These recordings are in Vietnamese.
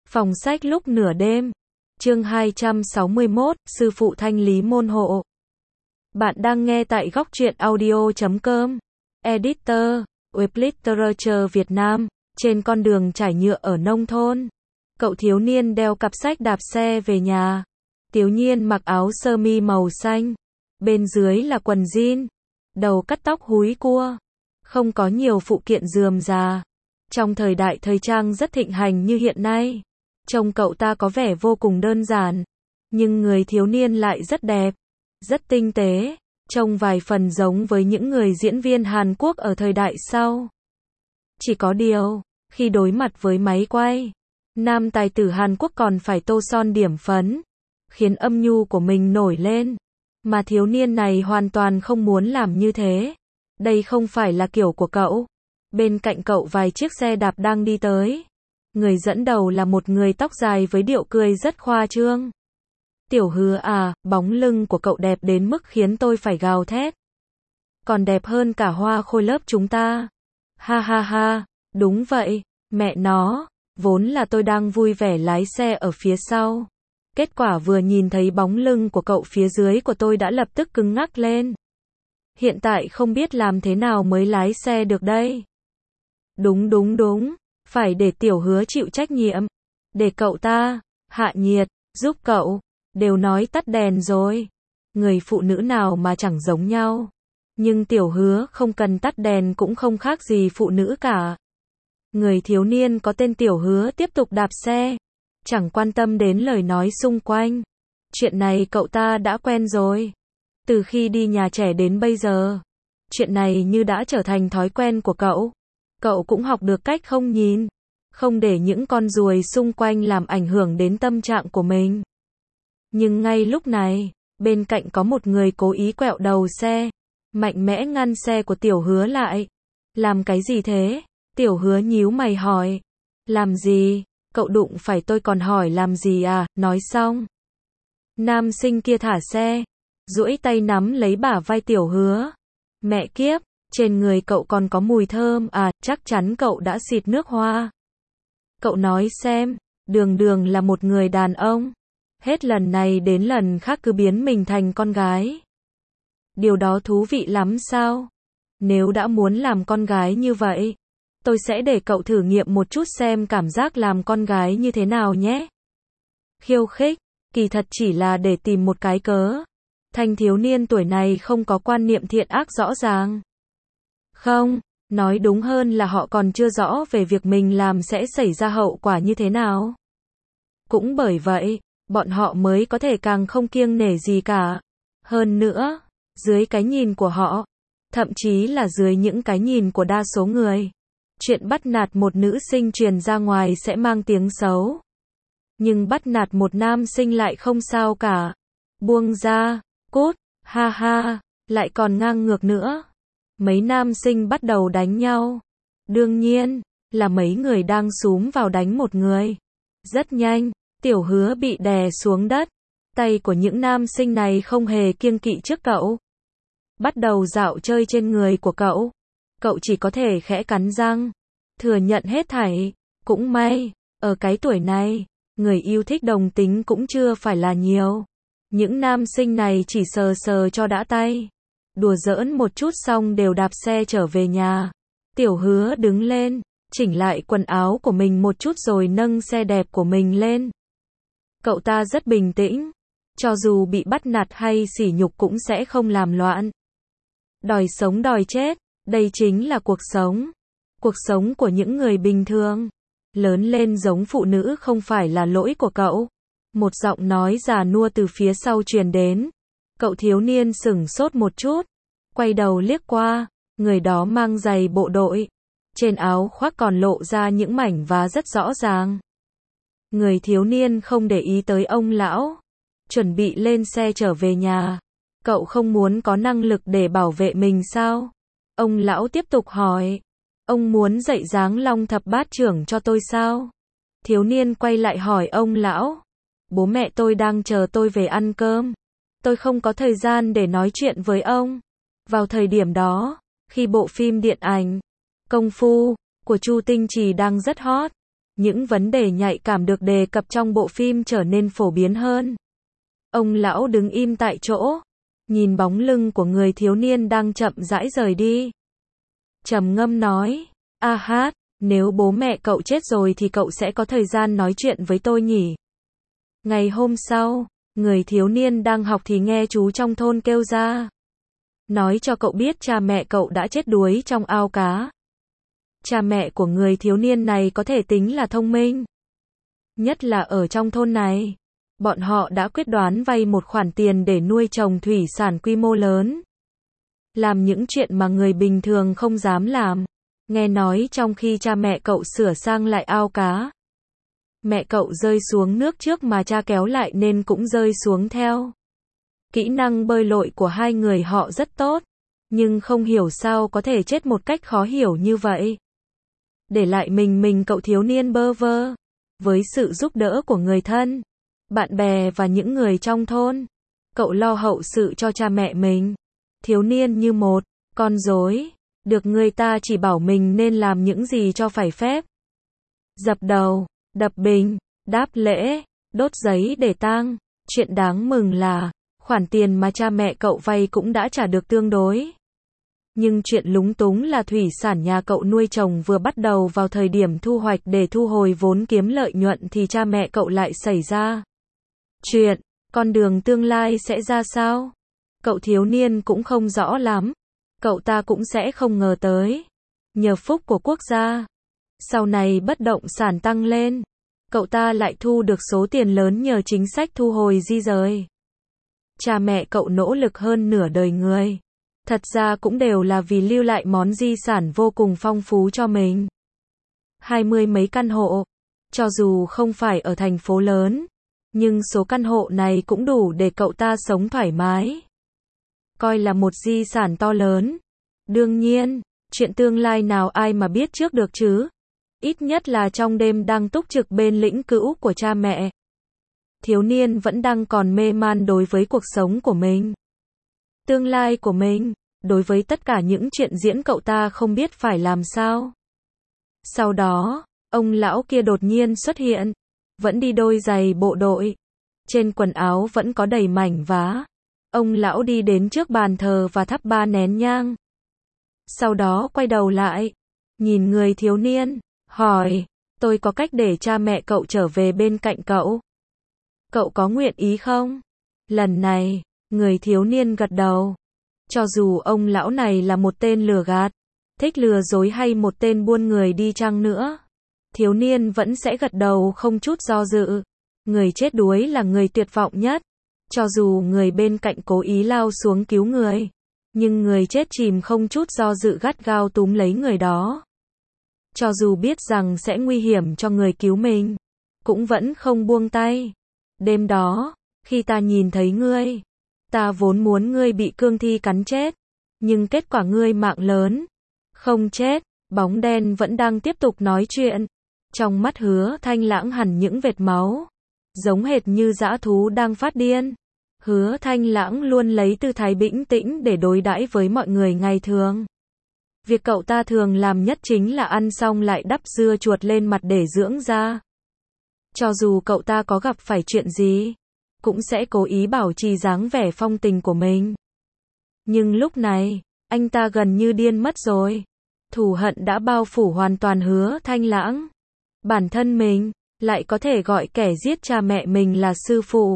Phòng sách lúc nửa đêm. Chương 261, Sư phụ thanh lý môn hộ. Bạn đang nghe tại góc truyện audio.com. Editor, Web Literature Việt Nam. Trên con đường trải nhựa ở nông thôn, cậu thiếu niên đeo cặp sách đạp xe về nhà. Tiểu Nhiên mặc áo sơ mi màu xanh, bên dưới là quần jean, đầu cắt tóc húi cua, không có nhiều phụ kiện rườm rà. Trong thời đại thời trang rất thịnh hành như hiện nay, trông cậu ta có vẻ vô cùng đơn giản, nhưng người thiếu niên lại rất đẹp, rất tinh tế, trông vài phần giống với những người diễn viên Hàn Quốc ở thời đại sau. Chỉ có điều, khi đối mặt với máy quay, nam tài tử Hàn Quốc còn phải tô son điểm phấn, khiến âm nhu của mình nổi lên, mà thiếu niên này hoàn toàn không muốn làm như thế. Đây không phải là kiểu của cậu. Bên cạnh cậu vài chiếc xe đạp đang đi tới. Người dẫn đầu là một người tóc dài với điệu cười rất khoa trương. Tiểu Hứa à, bóng lưng của cậu đẹp đến mức khiến tôi phải gào thét. Còn đẹp hơn cả Hoa Khôi lớp chúng ta. Ha ha ha, đúng vậy, mẹ nó, vốn là tôi đang vui vẻ lái xe ở phía sau. Kết quả vừa nhìn thấy bóng lưng của cậu phía dưới của tôi đã lập tức cứng ngắc lên. Hiện tại không biết làm thế nào mới lái xe được đây. Đúng, phải để Tiểu Hứa chịu trách nhiệm. Để cậu ta hạ nhiệt, giúp cậu. Đều nói tắt đèn rồi. Người phụ nữ nào mà chẳng giống nhau. Nhưng Tiểu Hứa không cần tắt đèn cũng không khác gì phụ nữ cả. Người thiếu niên có tên Tiểu Hứa tiếp tục đạp xe, chẳng quan tâm đến lời nói xung quanh. Chuyện này cậu ta đã quen rồi. Từ khi đi nhà trẻ đến bây giờ, chuyện này như đã trở thành thói quen của cậu. Cậu cũng học được cách không nhìn, không để những con ruồi xung quanh làm ảnh hưởng đến tâm trạng của mình. Nhưng ngay lúc này, bên cạnh có một người cố ý quẹo đầu xe, mạnh mẽ ngăn xe của Tiểu Hứa lại. Làm cái gì thế? Tiểu Hứa nhíu mày hỏi. Làm gì? Cậu đụng phải tôi còn hỏi làm gì à? Nói xong, nam sinh kia thả xe, duỗi tay nắm lấy bả vai Tiểu Hứa. Mẹ kiếp, trên người cậu còn có mùi thơm à? Chắc chắn cậu đã xịt nước hoa. Cậu nói xem, đường là một người đàn ông, hết lần này đến lần khác cứ biến mình thành con gái. Điều đó thú vị lắm sao? Nếu đã muốn làm con gái như vậy, tôi sẽ để cậu thử nghiệm một chút xem cảm giác làm con gái như thế nào nhé. Khiêu khích, kỳ thật chỉ là để tìm một cái cớ. Thanh thiếu niên tuổi này không có quan niệm thiện ác rõ ràng. Không, nói đúng hơn là họ còn chưa rõ về việc mình làm sẽ xảy ra hậu quả như thế nào. Cũng bởi vậy, bọn họ mới có thể càng không kiêng nể gì cả. Hơn nữa, dưới cái nhìn của họ, thậm chí là dưới những cái nhìn của đa số người, chuyện bắt nạt một nữ sinh truyền ra ngoài sẽ mang tiếng xấu. Nhưng bắt nạt một nam sinh lại không sao cả. Buông ra, cút, ha ha, lại còn ngang ngược nữa. Mấy nam sinh bắt đầu đánh nhau. Đương nhiên, là mấy người đang xúm vào đánh một người. Rất nhanh, Tiểu Hứa bị đè xuống đất. Tay của những nam sinh này không hề kiêng kỵ trước cậu. Bắt đầu dạo chơi trên người của cậu. Cậu chỉ có thể khẽ cắn răng, thừa nhận hết thảy. Cũng may, ở cái tuổi này, người yêu thích đồng tính cũng chưa phải là nhiều. Những nam sinh này chỉ sờ sờ cho đã tay. Đùa giỡn một chút xong đều đạp xe trở về nhà. Tiểu Hứa đứng lên, chỉnh lại quần áo của mình một chút rồi nâng xe đẹp của mình lên. Cậu ta rất bình tĩnh, cho dù bị bắt nạt hay sỉ nhục cũng sẽ không làm loạn. Đòi sống đòi chết, đây chính là cuộc sống. Cuộc sống của những người bình thường. Lớn lên giống phụ nữ không phải là lỗi của cậu. Một giọng nói già nua từ phía sau truyền đến. Cậu thiếu niên sửng sốt một chút, quay đầu liếc qua, người đó mang giày bộ đội. Trên áo khoác còn lộ ra những mảnh vá rất rõ ràng. Người thiếu niên không để ý tới ông lão, chuẩn bị lên xe trở về nhà. Cậu không muốn có năng lực để bảo vệ mình sao? Ông lão tiếp tục hỏi. Ông muốn dạy dáng Long Thập Bát Trưởng cho tôi sao? Thiếu niên quay lại hỏi ông lão. Bố mẹ tôi đang chờ tôi về ăn cơm. Tôi không có thời gian để nói chuyện với ông. Vào thời điểm đó, khi bộ phim điện ảnh Công Phu của Chu Tinh Trì đang rất hot, những vấn đề nhạy cảm được đề cập trong bộ phim trở nên phổ biến hơn. Ông lão đứng im tại chỗ, nhìn bóng lưng của người thiếu niên đang chậm rãi rời đi. Trầm ngâm nói, a hát, nếu bố mẹ cậu chết rồi thì cậu sẽ có thời gian nói chuyện với tôi nhỉ? Ngày hôm sau, người thiếu niên đang học thì nghe chú trong thôn kêu ra. Nói cho cậu biết cha mẹ cậu đã chết đuối trong ao cá. Cha mẹ của người thiếu niên này có thể tính là thông minh. Nhất là ở trong thôn này. Bọn họ đã quyết đoán vay một khoản tiền để nuôi trồng thủy sản quy mô lớn. Làm những chuyện mà người bình thường không dám làm. Nghe nói trong khi cha mẹ cậu sửa sang lại ao cá, mẹ cậu rơi xuống nước trước mà cha kéo lại nên cũng rơi xuống theo. Kỹ năng bơi lội của hai người họ rất tốt, nhưng không hiểu sao có thể chết một cách khó hiểu như vậy. Để lại mình cậu thiếu niên bơ vơ. Với sự giúp đỡ của người thân, bạn bè và những người trong thôn, cậu lo hậu sự cho cha mẹ mình. Thiếu niên như một con rối, được người ta chỉ bảo mình nên làm những gì cho phải phép. Dập đầu, đập bình, đáp lễ, đốt giấy để tang. Chuyện đáng mừng là khoản tiền mà cha mẹ cậu vay cũng đã trả được tương đối. Nhưng chuyện lúng túng là thủy sản nhà cậu nuôi trồng vừa bắt đầu vào thời điểm thu hoạch để thu hồi vốn kiếm lợi nhuận thì cha mẹ cậu lại xảy ra chuyện. Con đường tương lai sẽ ra sao? Cậu thiếu niên cũng không rõ lắm. Cậu ta cũng sẽ không ngờ tới. Nhờ phúc của quốc gia, sau này bất động sản tăng lên, cậu ta lại thu được số tiền lớn nhờ chính sách thu hồi di dời. Cha mẹ cậu nỗ lực hơn nửa đời người. Thật ra cũng đều là vì lưu lại món di sản vô cùng phong phú cho mình. 20 mấy căn hộ. Cho dù không phải ở thành phố lớn, nhưng số căn hộ này cũng đủ để cậu ta sống thoải mái. Coi là một di sản to lớn. Đương nhiên, chuyện tương lai nào ai mà biết trước được chứ. Ít nhất là trong đêm đang túc trực bên lĩnh cữu của cha mẹ, thiếu niên vẫn đang còn mê man đối với cuộc sống của mình, tương lai của mình. Đối với tất cả những chuyện diễn cậu ta không biết phải làm sao. Sau đó, ông lão kia đột nhiên xuất hiện, vẫn đi đôi giày bộ đội. Trên quần áo vẫn có đầy mảnh vá. Ông lão đi đến trước bàn thờ và thắp 3 nén nhang. Sau đó quay đầu lại, nhìn người thiếu niên, hỏi, tôi có cách để cha mẹ cậu trở về bên cạnh cậu. Cậu có nguyện ý không? Lần này, người thiếu niên gật đầu. Cho dù ông lão này là một tên lừa gạt, thích lừa dối hay một tên buôn người đi chăng nữa, thiếu niên vẫn sẽ gật đầu không chút do dự. Người chết đuối là người tuyệt vọng nhất. Cho dù người bên cạnh cố ý lao xuống cứu người, nhưng người chết chìm không chút do dự gắt gao túm lấy người đó. Cho dù biết rằng sẽ nguy hiểm cho người cứu mình, cũng vẫn không buông tay. Đêm đó, khi ta nhìn thấy ngươi, ta vốn muốn ngươi bị cương thi cắn chết, nhưng kết quả ngươi mạng lớn, không chết. Bóng đen vẫn đang tiếp tục nói chuyện. Trong mắt Hứa Thanh Lãng hằn những vệt máu, giống hệt như dã thú đang phát điên. Hứa Thanh Lãng luôn lấy tư thái bình tĩnh để đối đãi với mọi người ngày thường. Việc cậu ta thường làm nhất chính là ăn xong lại đắp dưa chuột lên mặt để dưỡng da. Cho dù cậu ta có gặp phải chuyện gì, cũng sẽ cố ý bảo trì dáng vẻ phong tình của mình. Nhưng lúc này, anh ta gần như điên mất rồi. Thù hận đã bao phủ hoàn toàn Hứa Thanh Lãng. Bản thân mình lại có thể gọi kẻ giết cha mẹ mình là sư phụ.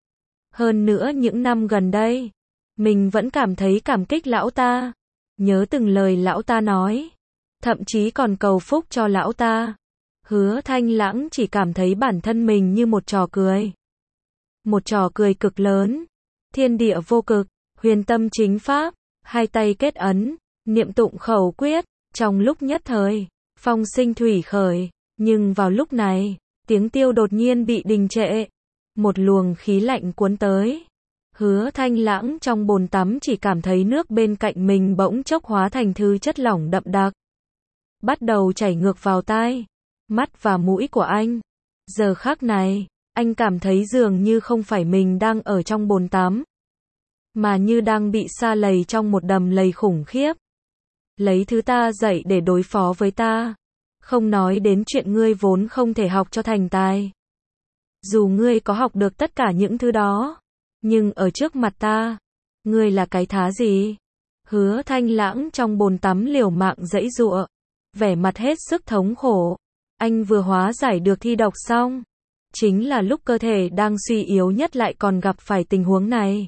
Hơn nữa những năm gần đây, mình vẫn cảm thấy cảm kích lão ta, nhớ từng lời lão ta nói, thậm chí còn cầu phúc cho lão ta. Hứa Thanh Lãng chỉ cảm thấy bản thân mình như một trò cười. Một trò cười cực lớn. Thiên địa vô cực, huyền tâm chính pháp, hai tay kết ấn, niệm tụng khẩu quyết, trong lúc nhất thời, phong sinh thủy khởi. Nhưng vào lúc này, tiếng tiêu đột nhiên bị đình trệ. Một luồng khí lạnh cuốn tới. Hứa Thanh Lãng trong bồn tắm chỉ cảm thấy nước bên cạnh mình bỗng chốc hóa thành thứ chất lỏng đậm đặc, bắt đầu chảy ngược vào tai, mắt và mũi của anh. Giờ khắc này, anh cảm thấy dường như không phải mình đang ở trong bồn tắm, mà như đang bị sa lầy trong một đầm lầy khủng khiếp. Lấy thứ ta dạy để đối phó với ta. Không nói đến chuyện ngươi vốn không thể học cho thành tài. Dù ngươi có học được tất cả những thứ đó, nhưng ở trước mặt ta, ngươi là cái thá gì? Hứa Thanh Lãng trong bồn tắm liều mạng giãy giụa, vẻ mặt hết sức thống khổ. Anh vừa hóa giải được thi độc xong, chính là lúc cơ thể đang suy yếu nhất lại còn gặp phải tình huống này.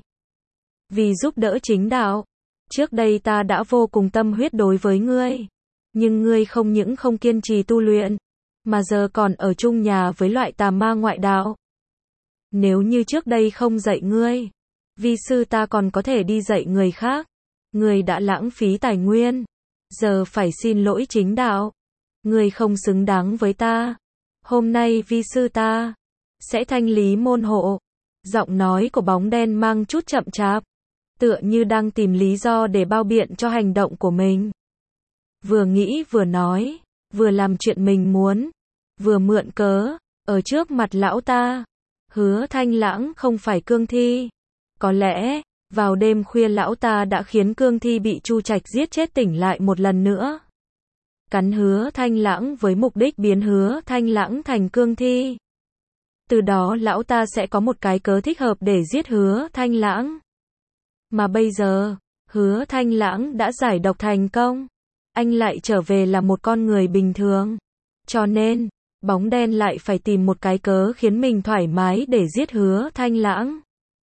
Vì giúp đỡ chính đạo, trước đây ta đã vô cùng tâm huyết đối với ngươi, nhưng ngươi không những không kiên trì tu luyện, mà giờ còn ở chung nhà với loại tà ma ngoại đạo. Nếu như trước đây không dạy ngươi, vi sư ta còn có thể đi dạy người khác. Ngươi đã lãng phí tài nguyên, giờ phải xin lỗi chính đạo. Ngươi không xứng đáng với ta. Hôm nay vi sư ta sẽ thanh lý môn hộ. Giọng nói của bóng đen mang chút chậm chạp, tựa như đang tìm lý do để bao biện cho hành động của mình. Vừa nghĩ vừa nói, vừa làm chuyện mình muốn, vừa mượn cớ, ở trước mặt lão ta. Hứa Thanh Lãng không phải cương thi. Có lẽ, vào đêm khuya lão ta đã khiến cương thi bị Chu Trạch giết chết tỉnh lại một lần nữa. Cắn Hứa Thanh Lãng với mục đích biến Hứa Thanh Lãng thành cương thi. Từ đó lão ta sẽ có một cái cớ thích hợp để giết Hứa Thanh Lãng. Mà bây giờ, Hứa Thanh Lãng đã giải độc thành công. Anh lại trở về là một con người bình thường. Cho nên, bóng đen lại phải tìm một cái cớ khiến mình thoải mái để giết Hứa Thanh Lãng.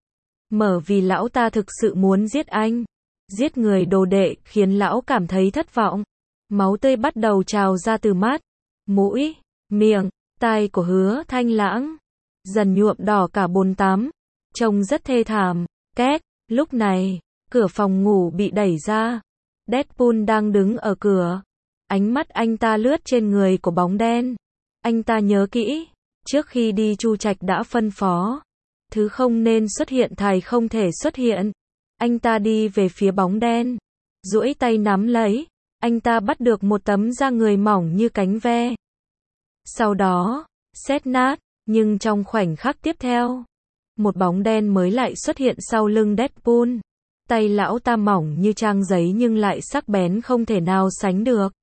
Mở vì lão ta thực sự muốn giết anh. Giết người đồ đệ khiến lão cảm thấy thất vọng. Máu tươi bắt đầu trào ra từ mắt, mũi, miệng, tai của Hứa Thanh Lãng. Dần nhuộm đỏ cả bồn tắm. Trông rất thê thảm. Két, lúc này, cửa phòng ngủ bị đẩy ra. Deadpool đang đứng ở cửa. Ánh mắt anh ta lướt trên người của bóng đen. Anh ta nhớ kỹ, trước khi đi Chu Trạch đã phân phó, thứ không nên xuất hiện thầy không thể xuất hiện. Anh ta đi về phía bóng đen, duỗi tay nắm lấy, anh ta bắt được một tấm da người mỏng như cánh ve. Sau đó, xét nát, nhưng trong khoảnh khắc tiếp theo, một bóng đen mới lại xuất hiện sau lưng Deadpool. Tay lão ta mỏng như trang giấy nhưng lại sắc bén không thể nào sánh được.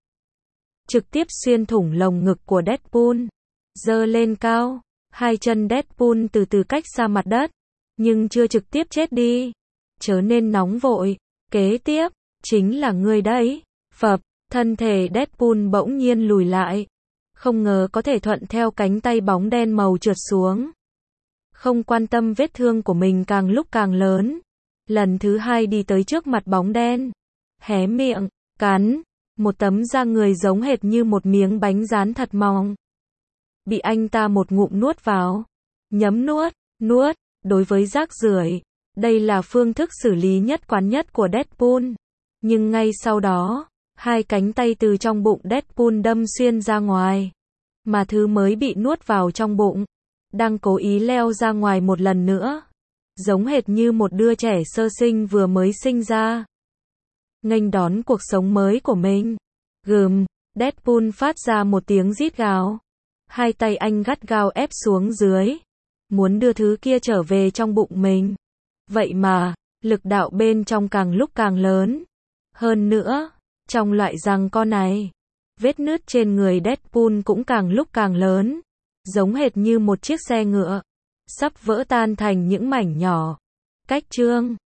Trực tiếp xuyên thủng lồng ngực của Deadpool. Giơ lên cao, hai chân Deadpool từ từ cách xa mặt đất, nhưng chưa trực tiếp chết đi. Chớ nên nóng vội, kế tiếp, chính là ngươi đấy. Phập, thân thể Deadpool bỗng nhiên lùi lại. Không ngờ có thể thuận theo cánh tay bóng đen màu trượt xuống. Không quan tâm vết thương của mình càng lúc càng lớn. Lần thứ hai đi tới trước mặt bóng đen. Hé miệng, cắn. Một tấm da người giống hệt như một miếng bánh rán thật mỏng. Bị anh ta một ngụm nuốt vào. Nhấm nuốt. Đối với rác rưởi, đây là phương thức xử lý nhất quán nhất của Deadpool. Nhưng ngay sau đó, hai cánh tay từ trong bụng Deadpool đâm xuyên ra ngoài. Mà thứ mới bị nuốt vào trong bụng, đang cố ý leo ra ngoài một lần nữa. Giống hệt như một đứa trẻ sơ sinh vừa mới sinh ra. Nghênh đón cuộc sống mới của mình. Gừm, Deadpool phát ra một tiếng rít gào. Hai tay anh gắt gao ép xuống dưới. Muốn đưa thứ kia trở về trong bụng mình. Vậy mà, lực đạo bên trong càng lúc càng lớn. Hơn nữa, trong loại giằng co này, vết nứt trên người Deadpool cũng càng lúc càng lớn. Giống hệt như một chiếc xe ngựa, sắp vỡ tan thành những mảnh nhỏ. Cách chương